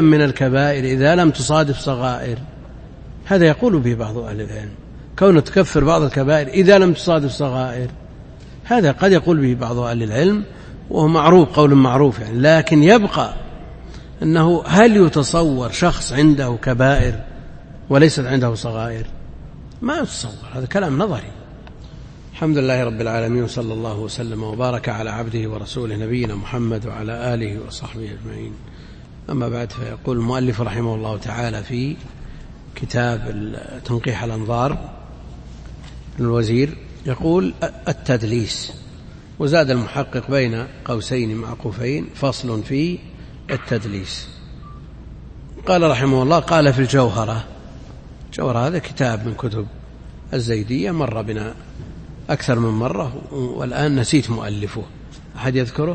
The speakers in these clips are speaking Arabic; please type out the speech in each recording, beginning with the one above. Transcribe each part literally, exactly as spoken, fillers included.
من الكبائر إذا لم تصادف صغائر، هذا يقول به بعض أهل العلم، كون تكفر بعض الكبائر إذا لم تصادف صغائر، هذا قد يقول به بعض أهل العلم وهو معروف، قول معروف يعني. لكن يبقى أنه هل يتصور شخص عنده كبائر وليست عنده صغائر؟ ما يتصور، هذا كلام نظري. الحمد لله رب العالمين، وصلى الله وسلم وبارك على عبده ورسوله نبينا محمد وعلى آله وصحبه أجمعين. أما بعد، فيقول المؤلف رحمه الله تعالى في كتاب تنقيح الأنظار الوزير، يقول التدليس. وزاد المحقق بين قوسين معقوفين فصل في التدليس. قال رحمه الله: قال في الجوهرة. الجوهرة هذا كتاب من كتب الزيدية، مر بنا أكثر من مرة والآن نسيت مؤلفه. أحد يذكره؟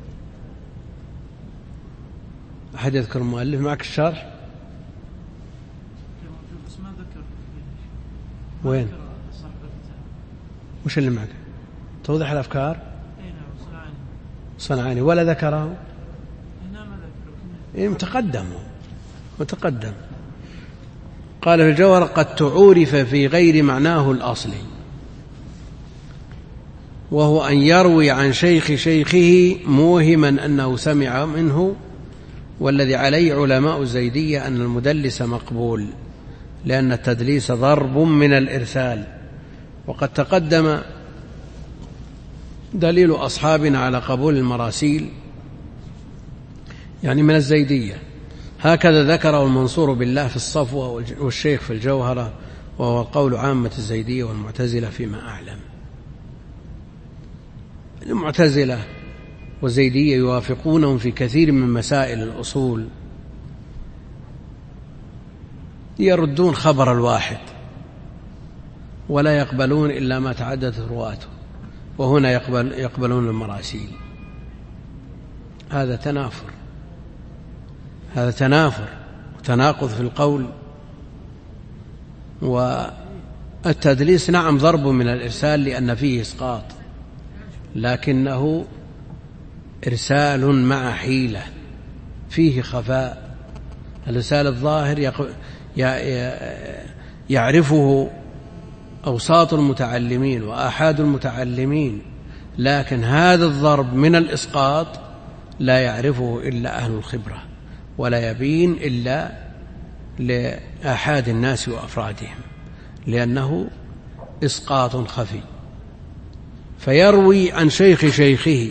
أحد يذكر المؤلف؟ معك الشرح؟ وين؟ وش اللي معك؟ توضح الأفكار؟ صنعاني. ولا ذكره؟ إيه، متقدم متقدم. قال في الجوهر: قد تعورف في غير معناه الأصلي، وهو أن يروي عن شيخ شيخه موهما أنه سمع منه، والذي عليه علماء الزيدية أن المدلس مقبول، لأن التدليس ضرب من الإرسال. وقد تقدم دليل أصحابنا على قبول المراسيل يعني من الزيدية، هكذا ذكره المنصور بالله في الصفوة والشيخ في الجوهرة، وهو قول عامة الزيدية والمعتزلة فيما أعلم. المعتزلة والزيدية يوافقونهم في كثير من مسائل الأصول، يردون خبر الواحد ولا يقبلون إلا ما تعددت رواته، وهنا يقبل يقبلون المراسيل. هذا تنافر، هذا تنافر وتناقض في القول. والتدليس نعم ضرب من الإرسال لأن فيه إسقاط، لكنه إرسال مع حيلة، فيه خفاء. الإرسال الظاهر يعرفه أوساط المتعلمين وآحاد المتعلمين، لكن هذا الضرب من الإسقاط لا يعرفه إلا أهل الخبرة، ولا يبين إلا لآحاد الناس وأفرادهم، لأنه إسقاط خفي. فيروي عن شيخ شيخه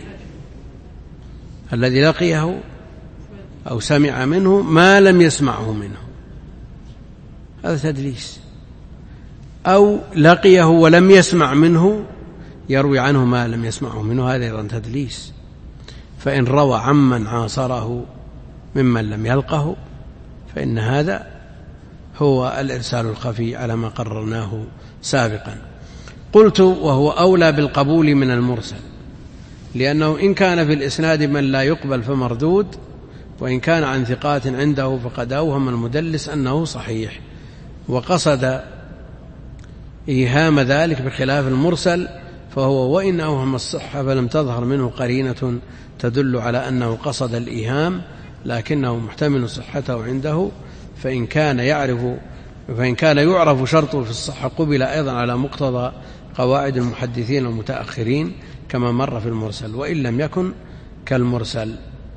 الذي لقيه أو سمع منه ما لم يسمعه منه، هذا تدليس. أو لقيه ولم يسمع منه يروي عنه ما لم يسمعه منه، هذا أيضا تدليس. فإن روى عمن عاصره ممن لم يلقه فإن هذا هو الإرسال الخفي على ما قررناه سابقا. قلت: وهو أولى بالقبول من المرسل، لأنه إن كان في الإسناد من لا يقبل فمردود، وإن كان عن ثقات عنده فقد أوهم المدلس أنه صحيح، وقصد إيهام ذلك بخلاف المرسل، فهو وإن أوهم الصحة فلم تظهر منه قرينة تدل على أنه قصد الإيهام، لكنه محتمل صحته عنده. فإن كان يعرف فإن كان يعرف شرطه في الصحة قبل أيضا على مقتضى قواعد المحدثين المتأخرين كما مر في المرسل، وإن لم يكن كالمرسل.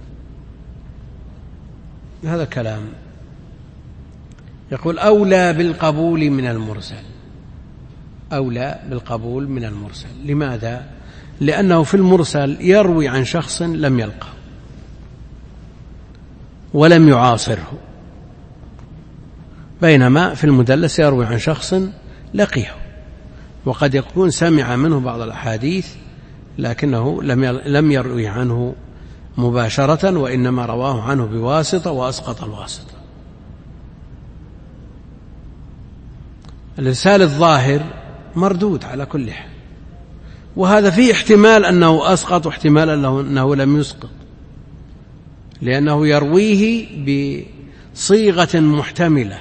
هذا كلام. يقول: أولى بالقبول من المرسل، أولى بالقبول من المرسل. لماذا؟ لأنه في المرسل يروي عن شخص لم يلقه ولم يعاصره، بينما في المدلس يروي عن شخص لقيه، وقد يكون سمع منه بعض الأحاديث لكنه لم يروي عنه مباشرة، وإنما رواه عنه بواسطة وأسقط الواسطة. الإرسال الظاهر مردود على كل حال، وهذا فيه احتمال أنه أسقط واحتمال أنه لم يسقط، لأنه يرويه بصيغة محتملة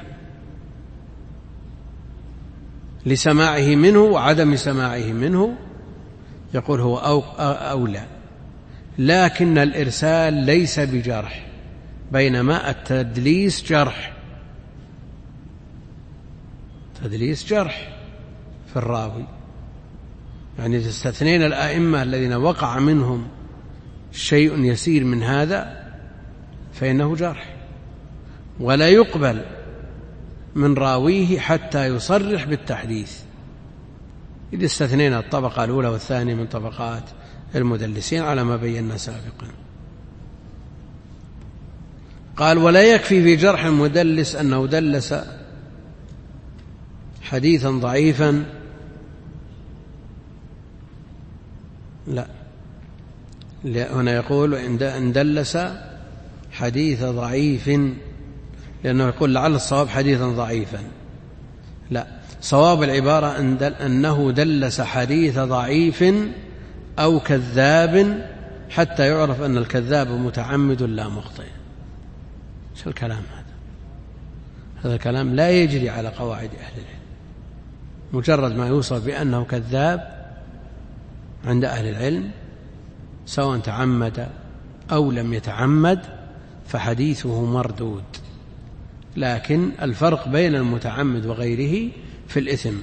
لسماعه منه وعدم سماعه منه، يقول هو أولى. لكن الإرسال ليس بجرح، بينما التدليس جرح، تدليس جرح في الراوي، يعني إذا استثنينا الآئمة الذين وقع منهم شيء يسير من هذا فإنه جرح، ولا يقبل من راويه حتى يصرح بالتحديث، إذا استثنينا الطبقة الأولى والثانية من طبقات المدلسين على ما بينا سابقا. قال: ولا يكفي في جرح المدلس أنه دلس حديثا ضعيفا، لا، هنا يقول إن دلس حديث ضعيف، لأنه يقول لعل الصواب حديثا ضعيفا، لا، صواب العبارة أنه دلس حديث ضعيف أو كذاب حتى يعرف أن الكذاب متعمد لا مخطئ. شو الكلام هذا؟ هذا الكلام لا يجري على قواعد أهل العلم. مجرد ما يوصف بأنه كذاب عند أهل العلم سواء تعمد أو لم يتعمد فحديثه مردود، لكن الفرق بين المتعمد وغيره في الإثم.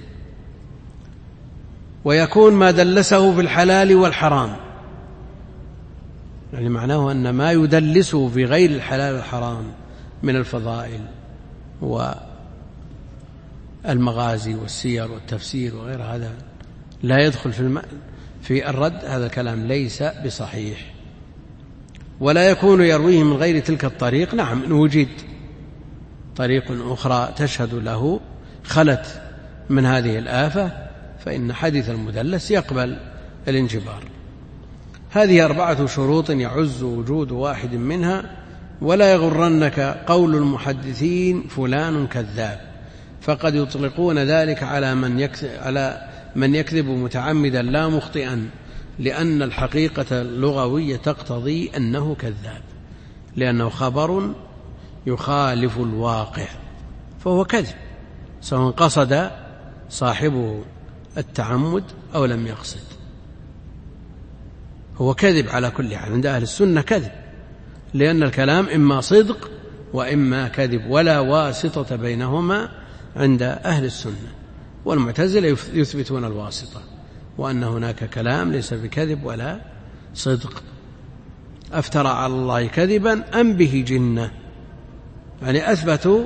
ويكون ما دلسه في الحلال والحرام، يعني معناه أن ما يدلسه في غير الحلال والحرام من الفضائل والمغازي والسير والتفسير وغير هذا لا يدخل في الم... في الرد. هذا الكلام ليس بصحيح. ولا يكون يرويه من غير تلك الطريق، نعم، إن وجد طريق أخرى تشهد له خلت من هذه الآفة فإن حديث المدلس يقبل الانجبار. هذه أربعة شروط يعز وجود واحد منها. ولا يغرنك قول المحدثين فلان كذاب، فقد يطلقون ذلك على من يكذب, على من يكذب متعمدا لا مخطئا، لأن الحقيقة اللغوية تقتضي أنه كذاب، لأنه خبر يخالف الواقع فهو كذب، سواء قصد صاحبه التعمد أو لم يقصد، هو كذب على كل حال. عند أهل السنة كذب، لأن الكلام إما صدق وإما كذب، ولا واسطة بينهما عند أهل السنة. والمعتزلة يثبتون الواسطة، وأن هناك كلام ليس بكذب ولا صدق. أفترى على الله كذبا أم به جنة، يعني أثبتوا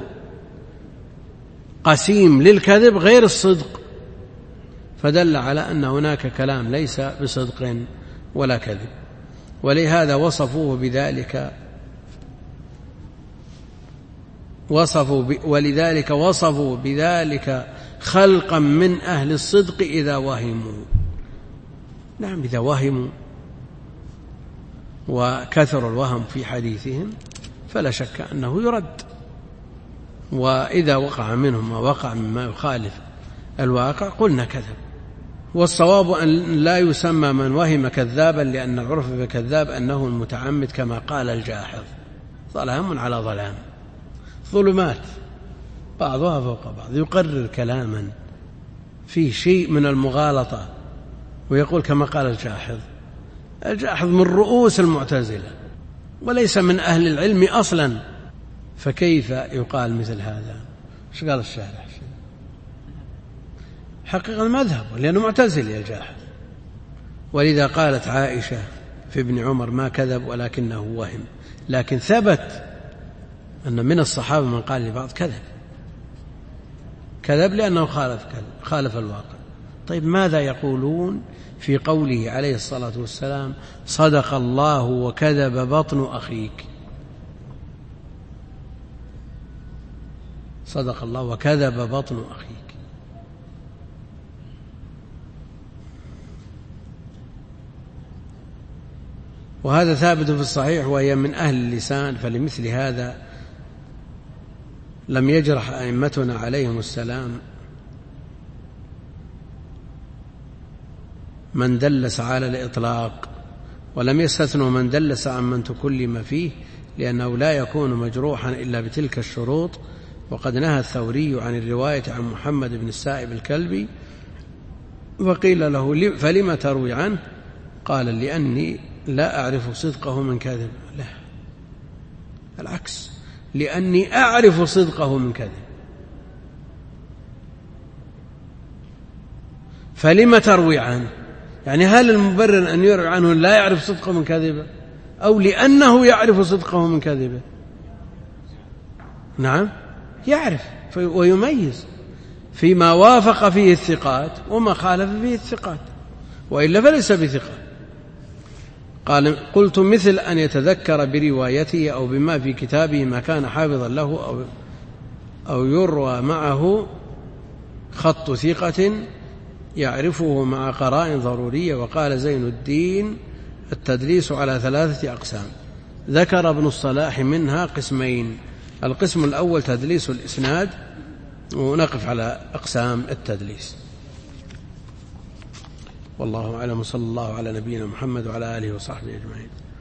قسيم للكذب غير الصدق، فدل على أن هناك كلام ليس بصدق ولا كذب. ولهذا وصفوه بذلك وصفوا ب... ولذلك وصفوا بذلك خلقا من أهل الصدق إذا وهموا. نعم، إذا وهموا وكثر الوهم في حديثهم فلا شك أنه يرد، وإذا وقع منهم ما وقع مما يخالف الواقع قلنا كذب. والصواب أن لا يسمى من وهم كذابا، لأن العرف بكذاب أنه المتعمد، كما قال الجاحظ: ظلام على ظلام، ظلمات بعضها فوق بعض، يقرر كلاما فيه شيء من المغالطة ويقول كما قال الجاحظ. الجاحظ من رؤوس المعتزلة وليس من أهل العلم أصلا، فكيف يقال مثل هذا؟ ايش قال الشارح؟ حقيقة المذهب، لأنه معتزلي الجاحظ. ولذا قالت عائشة في ابن عمر: ما كذب ولكنه وهم. لكن ثبت أن من الصحابة من قال لبعض كذب كذب لأنه خالف, خالف الواقع. طيب ماذا يقولون في قوله عليه الصلاة والسلام: صدق الله وكذب بطن أخيك؟ صدق الله وكذب بطن أخيك. وهذا ثابت في الصحيح، وهي من أهل اللسان. فلمثل هذا لم يجرح أئمتنا عليهم السلام من دلس على الإطلاق، ولم يستثنوا من دلس عن من تكلم فيه، لأنه لا يكون مجروحا إلا بتلك الشروط. وقد نهى الثوري عن الرواية عن محمد بن السائب الكلبي، وقيل له: فلم تروي عنه؟ قال: لأني لا أعرف صدقه من كاذب. لا، العكس، لأني أعرف صدقه من كذب. فلم تروي عنه؟ يعني هل المبرر أن يروي عنه لا يعرف صدقه من كذبه، أو لأنه يعرف صدقه من كذبه؟ نعم، يعرف ويميز فيما وافق فيه الثقات وما خالف فيه الثقات، وإلا فليس بثقة. قال قلت مثل أن يتذكر بروايته أو بما في كتابه ما كان حافظا له أو, أو يروى معه خط ثقة يعرفه مع قرائن ضرورية. وقال زين الدين التدليس على ثلاثة أقسام، ذكر ابن الصلاح منها قسمين: القسم الأول تدليس الإسناد، ونقف على أقسام التدليس. والله أعلم، صلى الله على نبينا محمد وعلى آله وصحبه أجمعين.